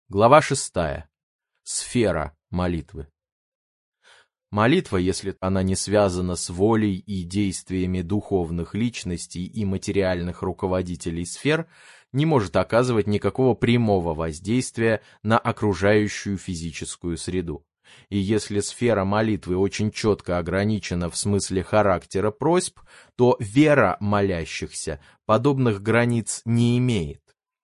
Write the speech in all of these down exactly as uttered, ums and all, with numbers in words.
Глава шестая. Сфера молитвы. Молитва, если она не связана с волей и действиями духовных личностей и материальных руководителей сфер, не может оказывать никакого прямого воздействия на окружающую физическую среду. И если сфера молитвы очень четко ограничена в смысле характера просьб, то вера молящихся подобных границ не имеет.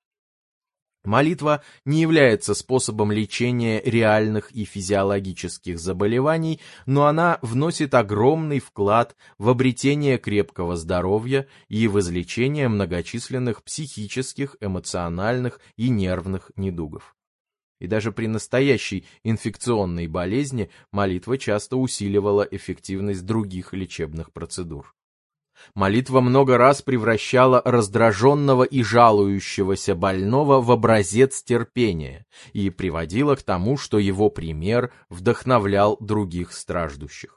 Молитва не является способом лечения реальных и физиологических заболеваний, но она вносит огромный вклад в обретение крепкого здоровья и в излечение многочисленных психических, эмоциональных и нервных недугов. И даже при настоящей инфекционной болезни молитва часто усиливала эффективность других лечебных процедур. Молитва много раз превращала раздраженного и жалующегося больного в образец терпения и приводила к тому, что его пример вдохновлял других страждущих.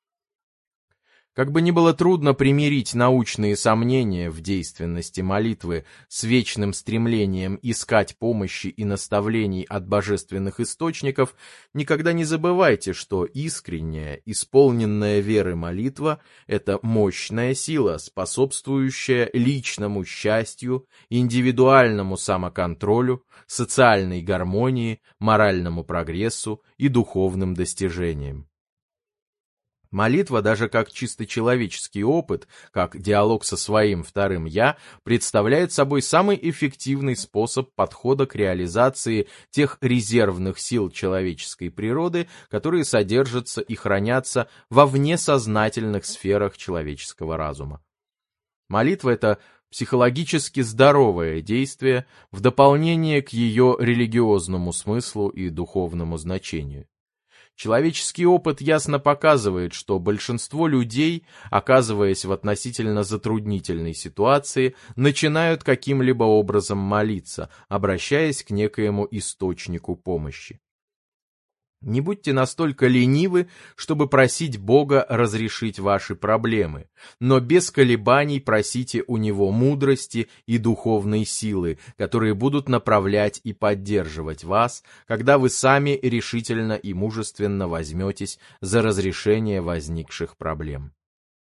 Как бы ни было трудно примирить научные сомнения в действенности молитвы с вечным стремлением искать помощи и наставлений от божественных источников, никогда не забывайте, что искренняя, исполненная веры молитва – это мощная сила, способствующая личному счастью, индивидуальному самоконтролю, социальной гармонии, моральному прогрессу и духовным достижениям. Молитва, даже как чисто человеческий опыт, как диалог со своим вторым «я», представляет собой самый эффективный способ подхода к реализации тех резервных сил человеческой природы, которые содержатся и хранятся во внесознательных сферах человеческого разума. Молитва — это психологически здоровое действие в дополнение к ее религиозному смыслу и духовному значению. Человеческий опыт ясно показывает, что большинство людей, оказываясь в относительно затруднительной ситуации, начинают каким-либо образом молиться, обращаясь к некоему источнику помощи. Не будьте настолько ленивы, чтобы просить Бога разрешить ваши проблемы, но без колебаний просите у Него мудрости и духовной силы, которые будут направлять и поддерживать вас, когда вы сами решительно и мужественно возьметесь за разрешение возникших проблем.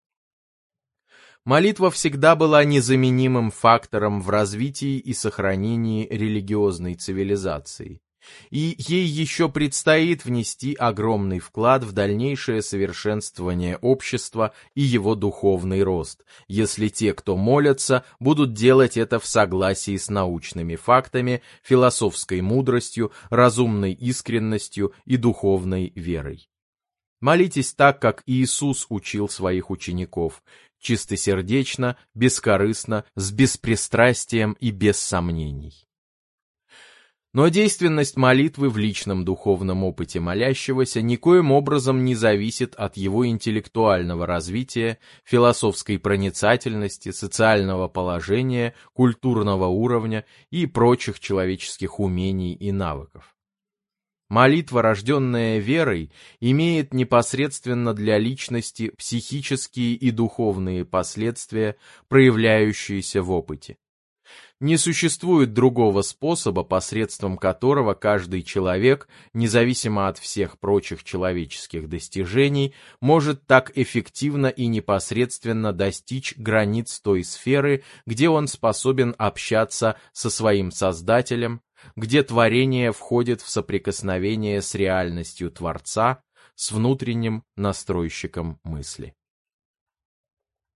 Молитва всегда была незаменимым фактором в развитии и сохранении религиозной цивилизации. И ей еще предстоит внести огромный вклад в дальнейшее совершенствование общества и его духовный рост, если те, кто молятся, будут делать это в согласии с научными фактами, философской мудростью, разумной искренностью и духовной верой. Молитесь так, как Иисус учил своих учеников, чистосердечно, бескорыстно, с беспристрастием и без сомнений. Но действенность молитвы в личном духовном опыте молящегося никоим образом не зависит от его интеллектуального развития, философской проницательности, социального положения, культурного уровня и прочих человеческих умений и навыков. Молитва, рожденная верой, имеет непосредственно для личности психические и духовные последствия, проявляющиеся в опыте. Не существует другого способа, посредством которого каждый человек, независимо от всех прочих человеческих достижений, может так эффективно и непосредственно достичь границ той сферы, где он способен общаться со своим Создателем, где творение входит в соприкосновение с реальностью Творца, с внутренним настройщиком мысли.